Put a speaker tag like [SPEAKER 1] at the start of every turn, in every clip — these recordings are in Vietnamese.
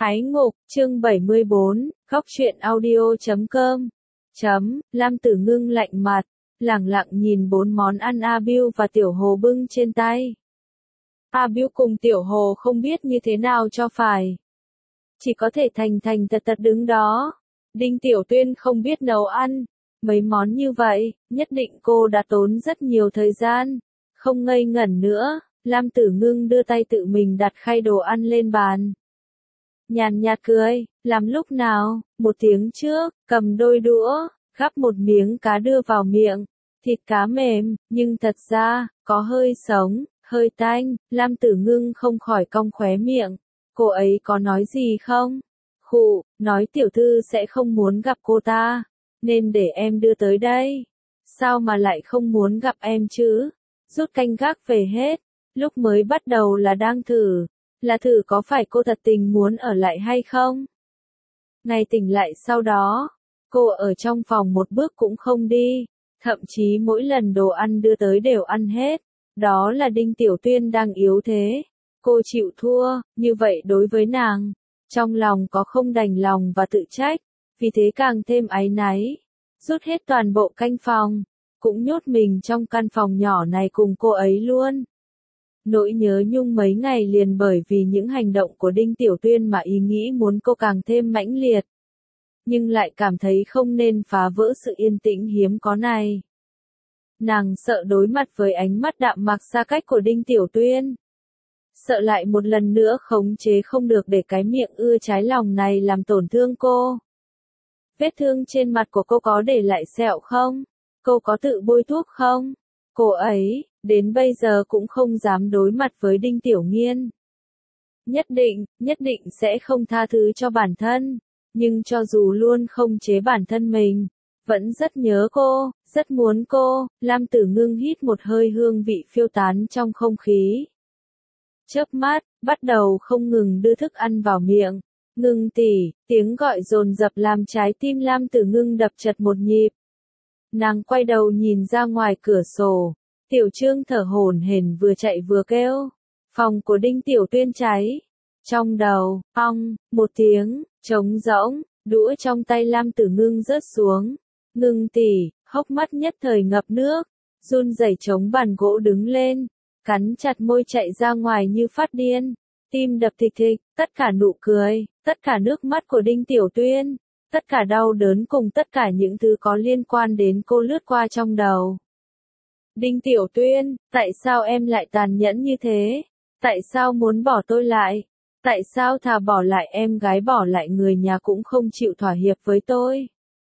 [SPEAKER 1] Ái Ngục, chương 74, Góc truyện audio.com. Lam Tử Ngưng lạnh mặt, lẳng lặng nhìn 4 món ăn A Bưu và Tiểu Hồ bưng trên tay. A Bưu cùng Tiểu Hồ không biết như thế nào cho phải. Chỉ có thể thành thành thật thật đứng đó. Đinh Tiểu Tuyên không biết nấu ăn. Mấy món như vậy, nhất định cô đã tốn rất nhiều thời gian. Không ngây ngẩn nữa, Lam Tử Ngưng đưa tay tự mình đặt khay đồ ăn lên bàn. Nhàn nhạt cười, làm lúc nào, 1 tiếng trước, cầm đôi đũa, gắp một miếng cá đưa vào miệng. Thịt cá mềm, nhưng thật ra, có hơi sống, hơi tanh, Lam Tử Ngưng không khỏi cong khóe miệng. Cô ấy có nói gì không? Khụ, nói tiểu thư sẽ không muốn gặp cô ta, nên để em đưa tới đây. Sao mà lại không muốn gặp em chứ? Rút canh gác về hết, lúc mới bắt đầu là đang thử. Là thử có phải cô thật tình muốn ở lại hay không? Ngày tỉnh lại sau đó, cô ở trong phòng một bước cũng không đi, thậm chí mỗi lần đồ ăn đưa tới đều ăn hết. Đó là Đinh Tiểu Tuyên đang yếu thế. Cô chịu thua, như vậy đối với nàng, trong lòng có không đành lòng và tự trách, vì thế càng thêm áy náy. Rút hết toàn bộ canh phòng, cũng nhốt mình trong căn phòng nhỏ này cùng cô ấy luôn. Nỗi nhớ nhung mấy ngày liền bởi vì những hành động của Đinh Tiểu Tuyên mà ý nghĩ muốn cô càng thêm mãnh liệt. Nhưng lại cảm thấy không nên phá vỡ sự yên tĩnh hiếm có này. Nàng sợ đối mặt với ánh mắt đạm mạc xa cách của Đinh Tiểu Tuyên. Sợ lại một lần nữa khống chế không được để cái miệng ưa trái lòng này làm tổn thương cô. Vết thương trên mặt của cô có để lại sẹo không? Cô có tự bôi thuốc không? Cô ấy, đến bây giờ cũng không dám đối mặt với Đinh Tiểu Nghiên. Nhất định sẽ không tha thứ cho bản thân, nhưng cho dù luôn không chế bản thân mình, vẫn rất nhớ cô, rất muốn cô. Lam Tử Ngưng hít một hơi hương vị phiêu tán trong không khí. Chớp mắt, bắt đầu không ngừng đưa thức ăn vào miệng. Ngưng tỷ, tiếng gọi dồn dập làm trái tim Lam Tử Ngưng đập chật một nhịp. Nàng quay đầu nhìn ra ngoài cửa sổ. Tiểu Trương thở hổn hển vừa chạy vừa kêu. Phòng của Đinh Tiểu Tuyên cháy. Trong đầu, ong, một tiếng, trống rỗng, đũa trong tay Lam Tử Ngưng rớt xuống. Ngưng tỷ, hốc mắt nhất thời ngập nước, run rẩy chống bàn gỗ đứng lên, cắn chặt môi chạy ra ngoài như phát điên. Tim đập thịch thịch, tất cả nụ cười, tất cả nước mắt của Đinh Tiểu Tuyên, tất cả đau đớn cùng tất cả những thứ có liên quan đến cô lướt qua trong đầu. Đinh Tiểu Tuyên, tại sao em lại tàn nhẫn như thế? Tại sao muốn bỏ tôi lại? Tại sao thà bỏ lại em gái bỏ lại người nhà cũng không chịu thỏa hiệp với tôi?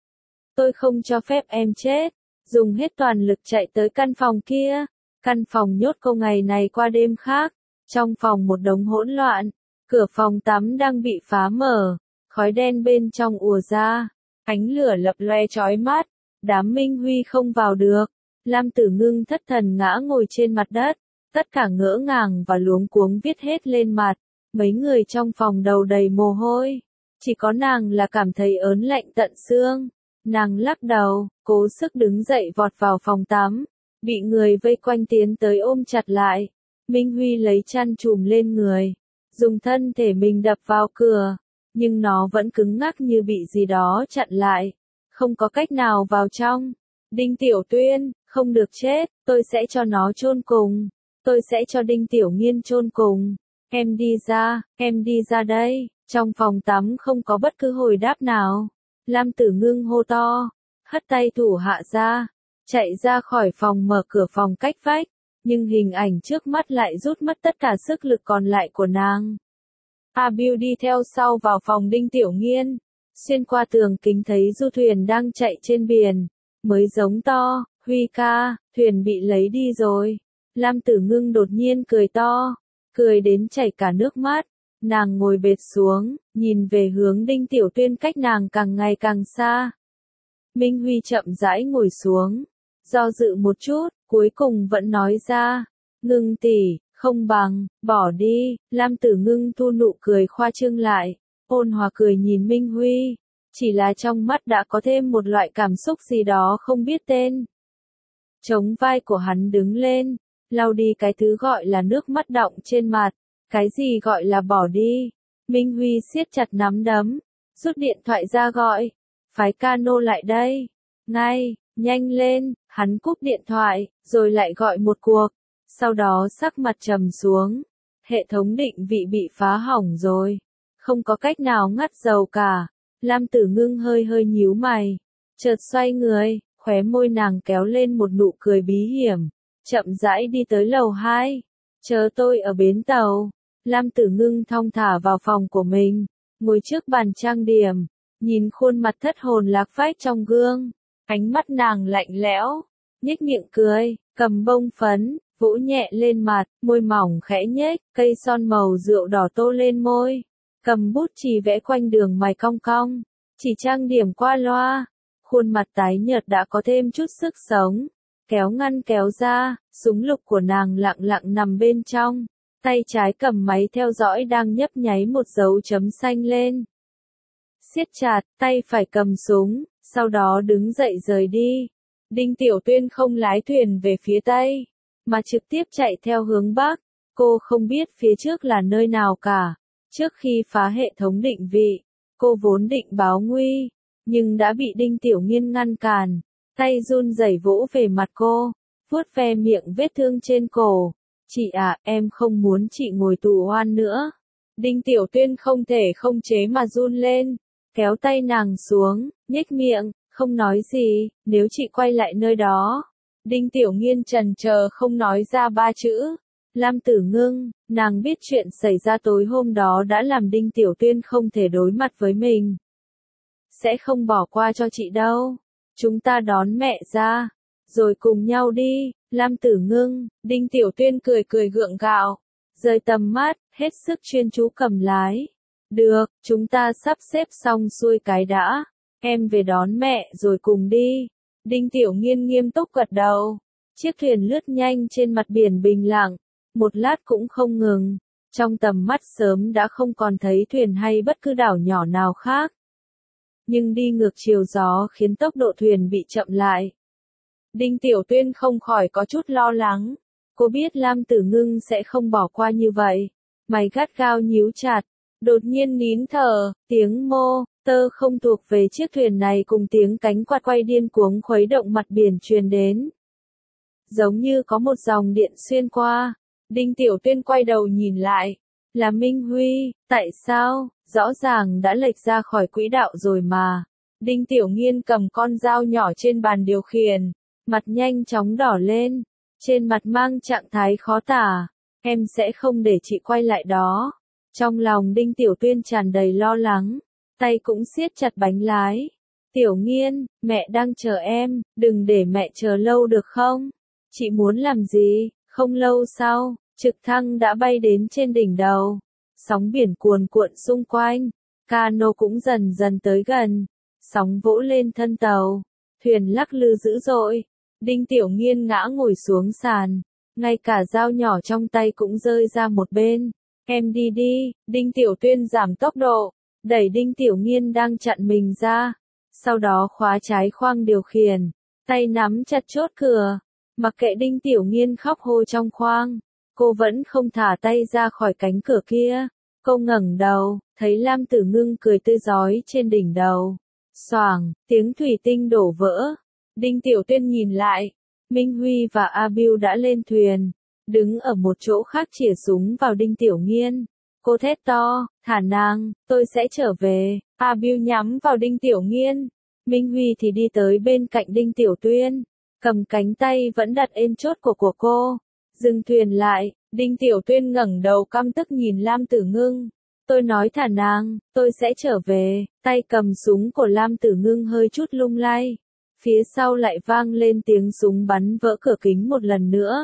[SPEAKER 1] Tôi không cho phép em chết. Dùng hết toàn lực chạy tới căn phòng kia. Căn phòng nhốt cô ngày này qua đêm khác. Trong phòng một đống hỗn loạn. Cửa phòng tắm đang bị phá mở. Khói đen bên trong ùa ra. Ánh lửa lập loe chói mắt. Đám Minh Huy không vào được. Lam Tử Ngưng thất thần ngã ngồi trên mặt đất. Tất cả ngỡ ngàng và luống cuống viết hết lên mặt. Mấy người trong phòng đầu đầy mồ hôi. Chỉ có nàng là cảm thấy ớn lạnh tận xương. Nàng lắc đầu, cố sức đứng dậy vọt vào phòng tắm. Bị người vây quanh tiến tới ôm chặt lại. Minh Huy lấy chăn trùm lên người. Dùng thân thể mình đập vào cửa. Nhưng nó vẫn cứng ngắc như bị gì đó chặn lại. Không có cách nào vào trong. Đinh Tiểu Tuyên, không được chết, tôi sẽ cho nó chôn cùng. Tôi sẽ cho Đinh Tiểu Nghiên chôn cùng. Em đi ra đây. Trong phòng tắm không có bất cứ hồi đáp nào. Lam Tử Ngưng hô to, hất tay thủ hạ ra, chạy ra khỏi phòng mở cửa phòng cách vách, nhưng hình ảnh trước mắt lại rút mất tất cả sức lực còn lại của nàng. A Bưu đi theo sau vào phòng Đinh Tiểu Nghiên, xuyên qua tường kính thấy du thuyền đang chạy trên biển, mới giống to, Huy ca, thuyền bị lấy đi rồi. Lam Tử Ngưng đột nhiên cười to, cười đến chảy cả nước mắt. Nàng ngồi bệt xuống, nhìn về hướng Đinh Tiểu Tuyên cách nàng càng ngày càng xa. Minh Huy chậm rãi ngồi xuống, do dự một chút, cuối cùng vẫn nói ra, Ngưng tỷ, không bằng, bỏ đi. Lam Tử Ngưng thu nụ cười khoa trương lại, ôn hòa cười nhìn Minh Huy, chỉ là trong mắt đã có thêm một loại cảm xúc gì đó không biết tên. Chống vai của hắn đứng lên, lau đi cái thứ gọi là nước mắt đọng trên mặt. Cái gì gọi là bỏ đi? Minh Huy siết chặt nắm đấm, rút điện thoại ra gọi. Phái cano lại đây. Ngay, nhanh lên, hắn cúp điện thoại, rồi lại gọi một cuộc. Sau đó sắc mặt trầm xuống. Hệ thống định vị bị phá hỏng rồi. Không có cách nào ngắt dầu cả. Lam Tử Ngưng hơi hơi nhíu mày. Chợt xoay người, khóe môi nàng kéo lên một nụ cười bí hiểm. Chậm rãi đi tới lầu 2. Chờ tôi ở bến tàu. Lam Tử Ngưng thong thả vào phòng của mình. Ngồi trước bàn trang điểm. Nhìn khuôn mặt thất hồn lạc phách trong gương. Ánh mắt nàng lạnh lẽo. Nhếch miệng cười, cầm bông phấn, vỗ nhẹ lên mặt, môi mỏng khẽ nhếch, cây son màu rượu đỏ tô lên môi. Cầm bút chì vẽ quanh đường mày cong cong. Chỉ trang điểm qua loa. Khuôn mặt tái nhợt đã có thêm chút sức sống. Kéo ngăn kéo ra, súng lục của nàng lặng lặng nằm bên trong. Tay trái cầm máy theo dõi đang nhấp nháy một dấu chấm xanh lên. Siết chặt, tay phải cầm súng, sau đó đứng dậy rời đi. Đinh Tiểu Tuyên không lái thuyền về phía Tây, mà trực tiếp chạy theo hướng Bắc. Cô không biết phía trước là nơi nào cả. Trước khi phá hệ thống định vị, cô vốn định báo nguy, nhưng đã bị Đinh Tiểu Nghiên ngăn cản. Tay run rẩy vỗ về mặt cô, vuốt ve miệng vết thương trên cổ. Chị à, em không muốn chị ngồi tù oan nữa. Đinh Tiểu Tuyên không thể không chế mà run lên, kéo tay nàng xuống, nhếch miệng, không nói gì, nếu chị quay lại nơi đó. Đinh Tiểu Nghiên chần chờ không nói ra ba chữ. Lam Tử Ngưng, nàng biết chuyện xảy ra tối hôm đó đã làm Đinh Tiểu Tuyên không thể đối mặt với mình. Sẽ không bỏ qua cho chị đâu. Chúng ta đón mẹ ra, rồi cùng nhau đi. Lam Tử Ngưng, Đinh Tiểu Tuyên cười cười gượng gạo, rời tầm mắt, hết sức chuyên chú cầm lái. Được, chúng ta sắp xếp xong xuôi cái đã. Em về đón mẹ rồi cùng đi. Đinh Tiểu Nghiên nghiêm túc gật đầu. Chiếc thuyền lướt nhanh trên mặt biển bình lặng, một lát cũng không ngừng. Trong tầm mắt sớm đã không còn thấy thuyền hay bất cứ đảo nhỏ nào khác. Nhưng đi ngược chiều gió khiến tốc độ thuyền bị chậm lại. Đinh Tiểu Tuyên không khỏi có chút lo lắng. Cô biết Lam Tử Ngưng sẽ không bỏ qua như vậy. Mày gắt gao nhíu chặt, đột nhiên nín thở, tiếng mô tơ không thuộc về chiếc thuyền này cùng tiếng cánh quạt quay điên cuống khuấy động mặt biển truyền đến. Giống như có một dòng điện xuyên qua. Đinh Tiểu Tuyên quay đầu nhìn lại. Là Minh Huy, tại sao? Rõ ràng đã lệch ra khỏi quỹ đạo rồi mà. Đinh Tiểu Nghiên cầm con dao nhỏ trên bàn điều khiển, mặt nhanh chóng đỏ lên, trên mặt mang trạng thái khó tả. Em sẽ không để chị quay lại đó. Trong lòng Đinh Tiểu Tuyên tràn đầy lo lắng, tay cũng siết chặt bánh lái. Tiểu Nghiên, mẹ đang chờ em, đừng để mẹ chờ lâu được không? Chị muốn làm gì? Không lâu sau, trực thăng đã bay đến trên đỉnh đầu. Sóng biển cuồn cuộn xung quanh, cano cũng dần dần tới gần. Sóng vỗ lên thân tàu, thuyền lắc lư dữ dội. Đinh Tiểu Nghiên ngã ngồi xuống sàn, ngay cả dao nhỏ trong tay cũng rơi ra một bên. Em đi đi. Đinh Tiểu Tuyên giảm tốc độ, đẩy Đinh Tiểu Nghiên đang chặn mình ra. Sau đó khóa trái khoang điều khiển, tay nắm chặt chốt cửa. Mặc kệ Đinh Tiểu Nghiên khóc hô trong khoang, cô vẫn không thả tay ra khỏi cánh cửa kia. Cô ngẩng đầu, thấy Lam Tử Ngưng cười tươi rói trên đỉnh đầu. Xoảng, tiếng thủy tinh đổ vỡ. Đinh Tiểu Tuyên nhìn lại, Minh Huy và A Bưu đã lên thuyền, đứng ở một chỗ khác chĩa súng vào Đinh Tiểu Nghiên. Cô thét to, thả nàng, tôi sẽ trở về. A Bưu nhắm vào Đinh Tiểu Nghiên. Minh Huy thì đi tới bên cạnh Đinh Tiểu Tuyên, cầm cánh tay vẫn đặt ên chốt của cô. Dừng thuyền lại, Đinh Tiểu Tuyên ngẩng đầu căm tức nhìn Lam Tử Ngưng. Tôi nói thả nàng, tôi sẽ trở về. Tay cầm súng của Lam Tử Ngưng hơi chút lung lay. Phía sau lại vang lên tiếng súng bắn vỡ cửa kính một lần nữa.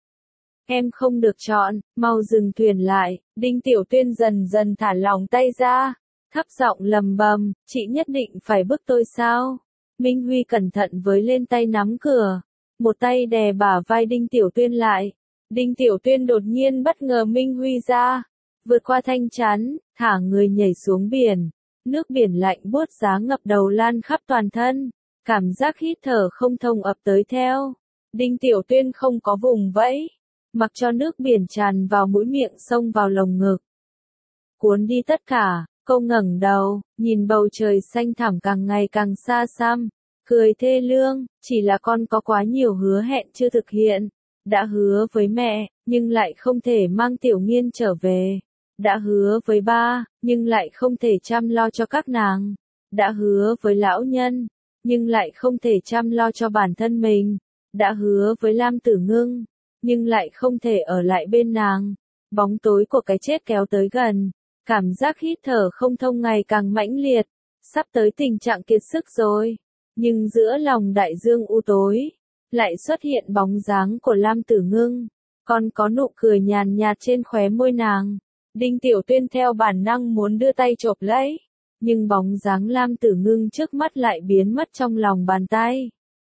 [SPEAKER 1] Em không được chọn, mau dừng thuyền lại. Đinh Tiểu Tuyên dần dần thả lỏng tay ra, thấp giọng lầm bầm, chị nhất định phải bức tôi sao? Minh Huy cẩn thận với lên tay nắm cửa, một tay đè bả vai Đinh Tiểu Tuyên lại. Đinh Tiểu Tuyên đột nhiên bất ngờ Minh Huy ra, vượt qua thanh chắn, thả người nhảy xuống biển. Nước biển lạnh buốt giá ngập đầu lan khắp toàn thân, cảm giác hít thở không thông ập tới theo. Đinh Tiểu Tuyên không có vùng vẫy, mặc cho nước biển tràn vào mũi miệng xông vào lồng ngực. cuốn đi tất cả. Cô ngẩng đầu, nhìn bầu trời xanh thẳm càng ngày càng xa xăm, cười thê lương, chỉ là con có quá nhiều hứa hẹn chưa thực hiện. Đã hứa với mẹ, nhưng lại không thể mang Tiểu Nghiên trở về. Đã hứa với ba, nhưng lại không thể chăm lo cho các nàng. Đã hứa với lão nhân, nhưng lại không thể chăm lo cho bản thân mình. Đã hứa với Lam Tử Ngưng, nhưng lại không thể ở lại bên nàng. Bóng tối của cái chết kéo tới gần, cảm giác hít thở không thông ngày càng mãnh liệt, sắp tới tình trạng kiệt sức rồi. Nhưng giữa lòng đại dương u tối, lại xuất hiện bóng dáng của Lam Tử Ngưng, còn có nụ cười nhàn nhạt trên khóe môi nàng. Đinh Tiểu Tuyên theo bản năng muốn đưa tay chộp lấy, nhưng bóng dáng Lam Tử Ngưng trước mắt lại biến mất trong lòng bàn tay.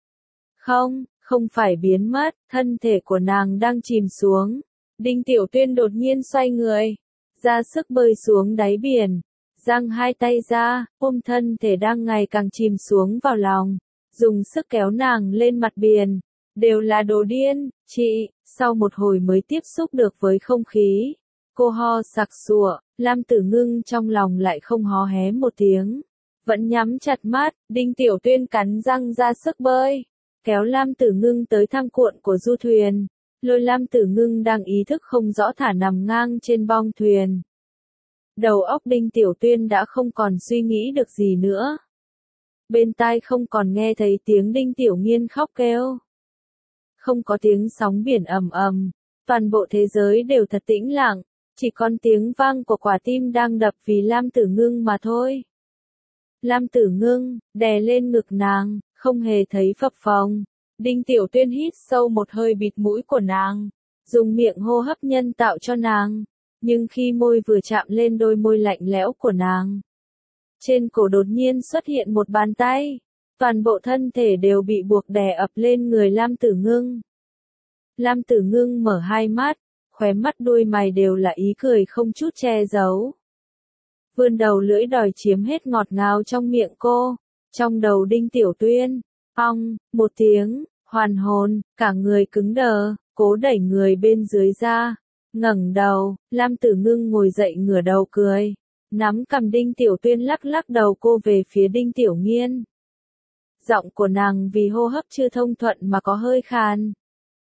[SPEAKER 1] Không, không phải biến mất, thân thể của nàng đang chìm xuống. Đinh Tiểu Tuyên đột nhiên xoay người, ra sức bơi xuống đáy biển, giang hai tay ra, ôm thân thể đang ngày càng chìm xuống vào lòng, dùng sức kéo nàng lên mặt biển. Đều là đồ điên, chị, sau một hồi mới tiếp xúc được với không khí. Cô ho sặc sụa, Lam Tử Ngưng trong lòng lại không hó hé một tiếng. Vẫn nhắm chặt mắt, Đinh Tiểu Tuyên cắn răng ra sức bơi, kéo Lam Tử Ngưng tới thang cuộn của du thuyền. Lôi Lam Tử Ngưng đang ý thức không rõ thả nằm ngang trên bong thuyền. Đầu óc Đinh Tiểu Tuyên đã không còn suy nghĩ được gì nữa. Bên tai không còn nghe thấy tiếng Đinh Tiểu Nghiên khóc kêu. Không có tiếng sóng biển ầm ầm, toàn bộ thế giới đều thật tĩnh lặng, chỉ còn tiếng vang của quả tim đang đập vì Lam Tử Ngưng mà thôi. Lam Tử Ngưng, đè lên ngực nàng, không hề thấy phập phồng. Đinh Tiểu Tuyên hít sâu một hơi bịt mũi của nàng, dùng miệng hô hấp nhân tạo cho nàng. Nhưng khi môi vừa chạm lên đôi môi lạnh lẽo của nàng, trên cổ đột nhiên xuất hiện một bàn tay. Toàn bộ thân thể đều bị buộc đè ập lên người Lam Tử Ngưng. Lam Tử Ngưng mở hai mắt, khóe mắt đuôi mày đều là ý cười không chút che giấu. Vươn đầu lưỡi đòi chiếm hết ngọt ngào trong miệng cô. Trong đầu Đinh Tiểu Tuyên, ong, một tiếng, hoàn hồn, cả người cứng đờ, cố đẩy người bên dưới ra. Ngẩng đầu, Lam Tử Ngưng ngồi dậy ngửa đầu cười, nắm cầm Đinh Tiểu Tuyên lắc lắc đầu cô về phía Đinh Tiểu Nghiên. Giọng của nàng vì hô hấp chưa thông thuận mà có hơi khàn.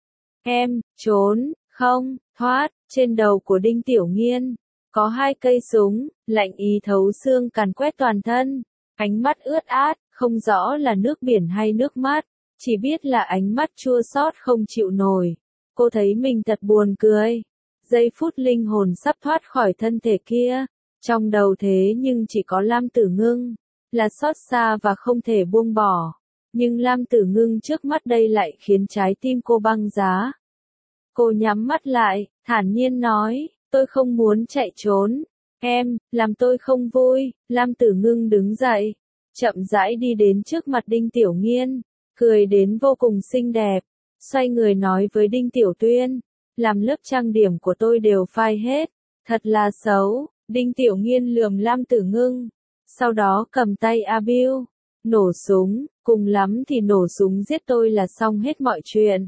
[SPEAKER 1] Em, trốn, không, thoát, trên đầu của Đinh Tiểu Nghiên, có hai cây súng, lạnh ý thấu xương càn quét toàn thân, ánh mắt ướt át, không rõ là nước biển hay nước mắt, chỉ biết là ánh mắt chua xót không chịu nổi. Cô thấy mình thật buồn cười. Giây phút linh hồn sắp thoát khỏi thân thể kia, trong đầu thế nhưng chỉ có Lam Tử Ngưng, là xót xa và không thể buông bỏ. Nhưng Lam Tử Ngưng trước mắt đây lại khiến trái tim cô băng giá. Cô nhắm mắt lại, thản nhiên nói, tôi không muốn chạy trốn. Em, làm tôi không vui. Lam Tử Ngưng đứng dậy, chậm rãi đi đến trước mặt Đinh Tiểu Nghiên, cười đến vô cùng xinh đẹp, xoay người nói với Đinh Tiểu Tuyên, làm lớp trang điểm của tôi đều phai hết, thật là xấu. Đinh Tiểu Nghiên lườm Lam Tử Ngưng, sau đó cầm tay Abiu, nổ súng, cùng lắm thì nổ súng giết tôi là xong hết mọi chuyện.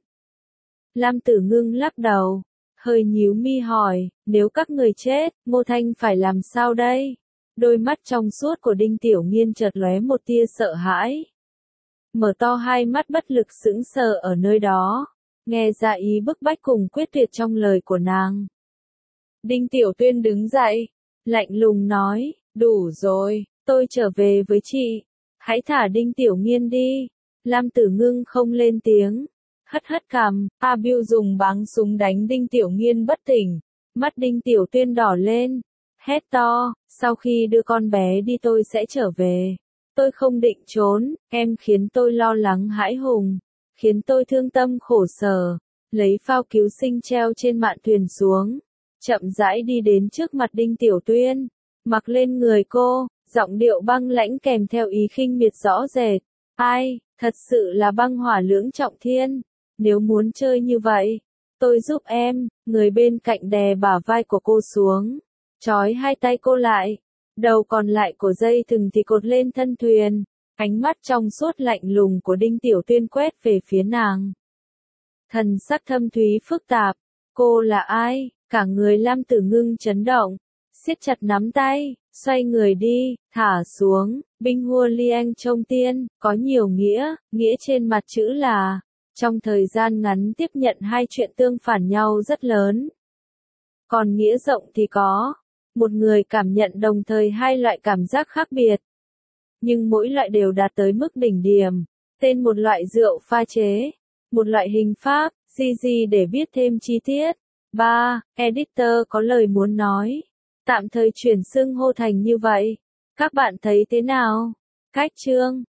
[SPEAKER 1] Lam Tử Ngưng lắc đầu, hơi nhíu mi hỏi, nếu các người chết, Ngô Thanh phải làm sao đây? Đôi mắt trong suốt của Đinh Tiểu Nghiên chợt lóe một tia sợ hãi. Mở to hai mắt bất lực sững sờ ở nơi đó, nghe ra ý bức bách cùng quyết tuyệt trong lời của nàng. Đinh Tiểu Tuyên đứng dậy, lạnh lùng nói, đủ rồi, tôi trở về với chị. Hãy thả Đinh Tiểu Nghiên đi. Lam Tử Ngưng không lên tiếng, hất hất cằm. Abiu dùng báng súng đánh Đinh Tiểu Nghiên bất tỉnh. Mắt Đinh Tiểu Tuyên đỏ lên, hét to, sau khi đưa con bé đi tôi sẽ trở về. Tôi không định trốn, em khiến tôi lo lắng hãi hùng, khiến tôi thương tâm khổ sở. Lấy phao cứu sinh treo trên mạn thuyền xuống, chậm rãi đi đến trước mặt Đinh Tiểu Tuyên, mặc lên người cô, giọng điệu băng lãnh kèm theo ý khinh miệt rõ rệt. Ai, thật sự là băng hỏa lưỡng trọng thiên. Nếu muốn chơi như vậy, tôi giúp em. Người bên cạnh đè bả vai của cô xuống, trói hai tay cô lại, đầu còn lại của dây thừng thì cột lên thân thuyền. Ánh mắt trong suốt lạnh lùng của Đinh Tiểu Tuyên quét về phía nàng. Thần sắc thâm thúy phức tạp. Cô là ai? Cả người Lam Tử Ngưng chấn động, siết chặt nắm tay, xoay người đi, thả xuống, Binh Hua Liang trông tiên, có nhiều nghĩa, nghĩa trên mặt chữ là, trong thời gian ngắn tiếp nhận hai chuyện tương phản nhau rất lớn. Còn nghĩa rộng thì có, một người cảm nhận đồng thời hai loại cảm giác khác biệt. Nhưng mỗi loại đều đạt tới mức đỉnh điểm, tên một loại rượu pha chế, một loại hình pháp, gì để biết thêm chi tiết. 3. Editor có lời muốn nói. Tạm thời chuyển xưng hô thành như vậy. Các bạn thấy thế nào? Cách chương